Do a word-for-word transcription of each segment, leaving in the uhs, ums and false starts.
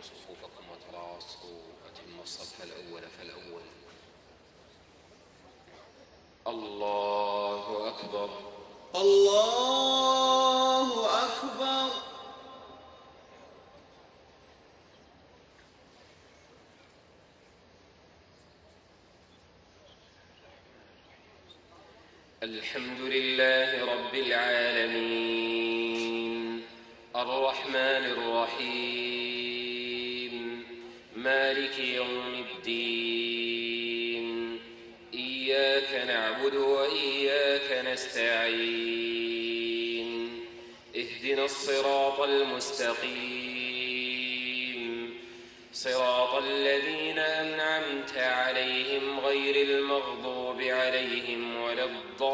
صفوفكم وتراصوا وأتموا الصف الأول فالأول. الله أكبر الله أكبر. الحمد لله رب العالمين الرحمن الرحيم مالك يوم الدين. إياك نعبد وإياك نستعين. اهدنا الصراط المستقيم صراط الذين أنعمت عليهم غير المغضوب عليهم ولا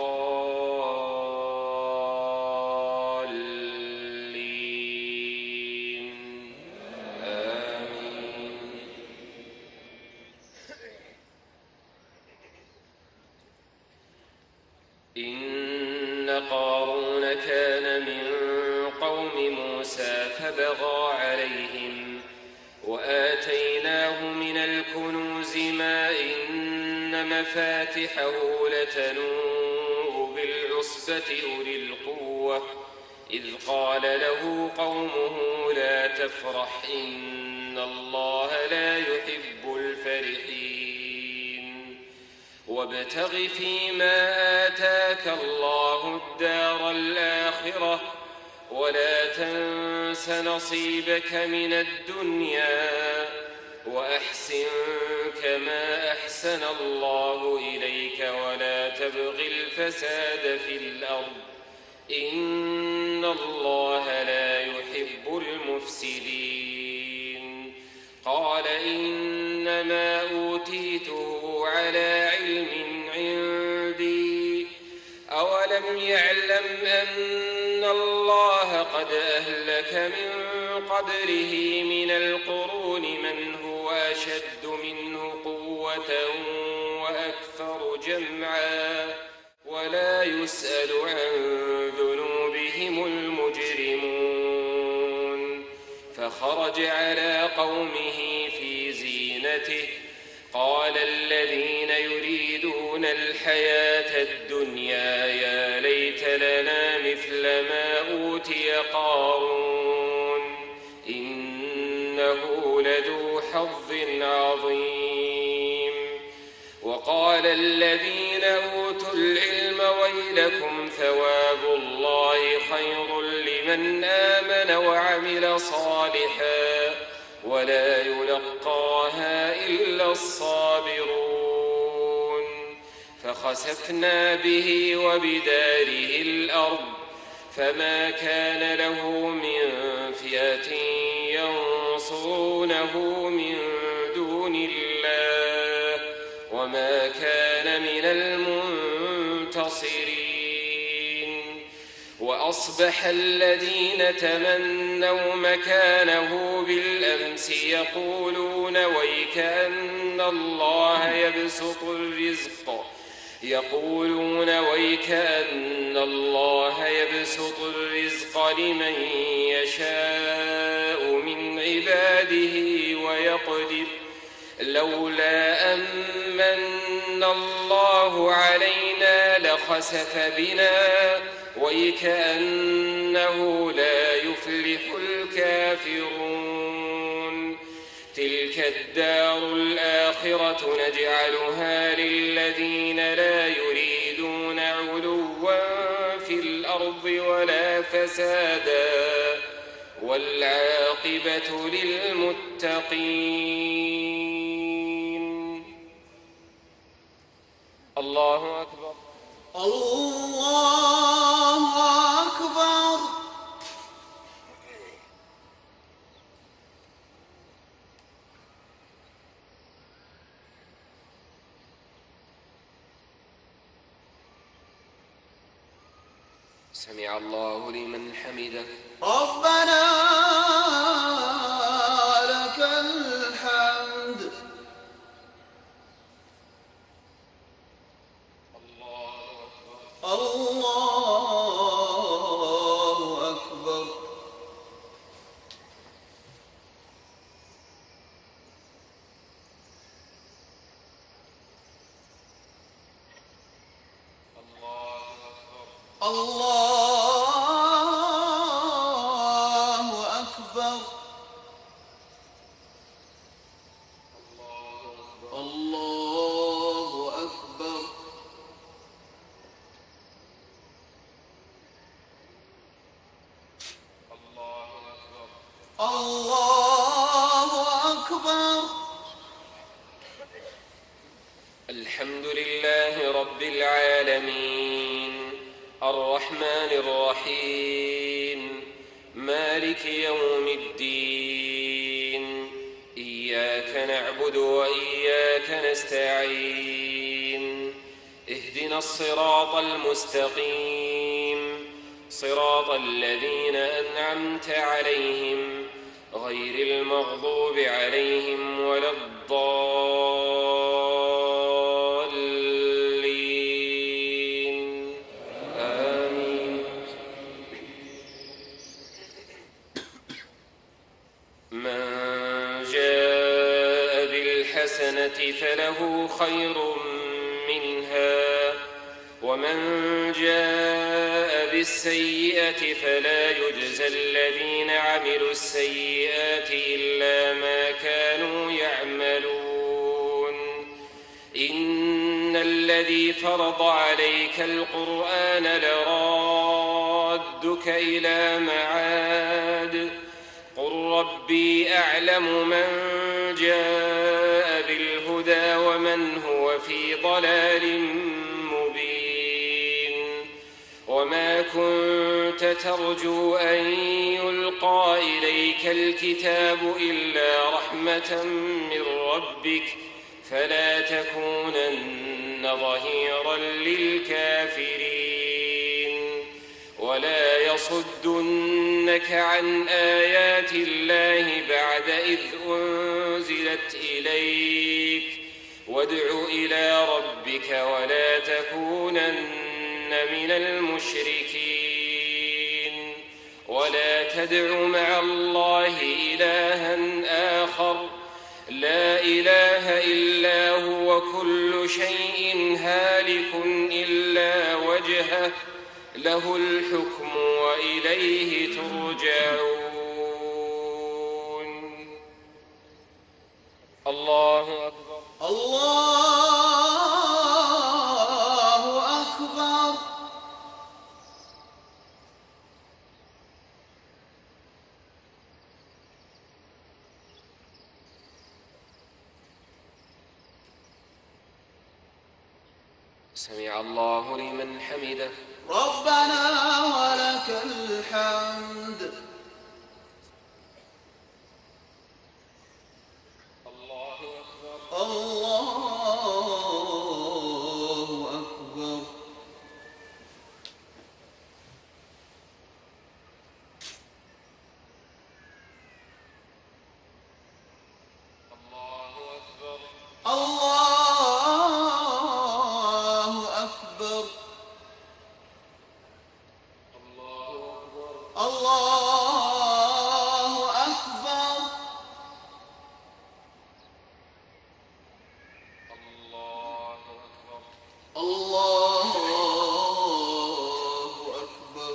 الضالين. آمين. إن قارون كان من قوم موسى فبغى عليهم وآتيناه من الكنوز ما إن مفاتحه لتنوء بالعصبة أولي القوة إذ قال له قومه لا تفرح إن الله لا يحب الفرحين. وابتغ فيما آتاك الله الدار الآخرة ولا تنس نصيبك من الدنيا وأحسن كما أحسن الله إليك ولا تبغ الفساد في الأرض إن الله لا يحب المفسدين. قال إنما أوتيته على علم عندي أولم يعلم أن الله قد أهلك من قبله من القرون من هو أشد منه قوة وأكثر جمعا ولا يسأل عن ذنوبهم المجرمون. فخرج على قومه في زينته قال الذين يريدون الحياة الدنيا يا ليت لنا مثل ما أوتي قارون إنه لذو حظ عظيم. وقال الذين أوتوا العلم ويلكم ثواب الله خير لمن آمن وعمل صالحا ولا يلقاها إلا الصابرون. فخسفنا به وبداره الأرض فما كان له من فئة ينصرونه من دون الله وما كان من المنتصرين. وأصبح الذين تمنوا مكانه بالأمس يقولون ويكأن الله يبسط الرزق يقولون ويكأن الله يبسط الرزق لمن يشاء من عباده ويقدر لولا أمن الله علينا لخسف بنا ويكأنه لا يفلح الكافرون. تلك الدار الآخرة نجعلها للذين لا يريدون علوا في الأرض ولا فسادا والعاقبة للمتقين. الله أكبر. الله أكبر. سمع الله لمن حمده. ربنا ولك الحمد. الله أكبر. الله أكبر. الله أكبر. الله أكبر. الله أكبر. الحمد لله رب العالمين الرحمن الرحيم مالك يوم الدين إياك نعبد وإياك نستعين اهدنا الصراط المستقيم صراط الذين أنعمت عليهم غير المغضوب عليهم ولا الضالين آمين. من جاء بالحسنة فله خير منها ومن جاء بالسيئة فلا يجزى الذين عملوا السيئات إلا ما كانوا يعملون. إن الذي فرض عليك القرآن لرادك إلى معاد قل ربي أعلم من جاء بالهدى ومن هو في ضلال مبين. وما كنت ترجو أن يلقى إليك الكتاب إلا رحمة من ربك فلا تكونن ظهيرا للكافرين. ولا يصدنك عن آيات الله بعد إذ أنزلت إليك وادع إلى ربك ولا تكونن من المشركين. ولا تدع مع الله إلها آخر لا إله إلا هو كل شيء هالك إلا وجهه له الحكم وإليه ترجعون. الله أكبر. الله أكبر. سمع الله لمن حمده. ربنا ولك الحمد. الله أكبر. الله أكبر. الله أكبر. الله أكبر. الله أكبر. الله أكبر. الله أكبر.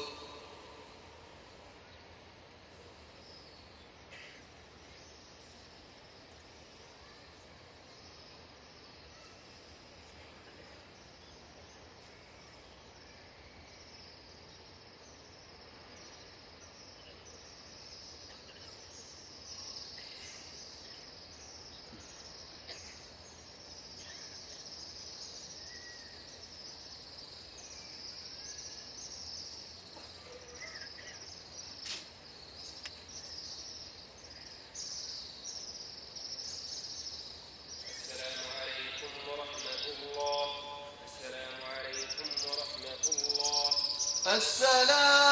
السلام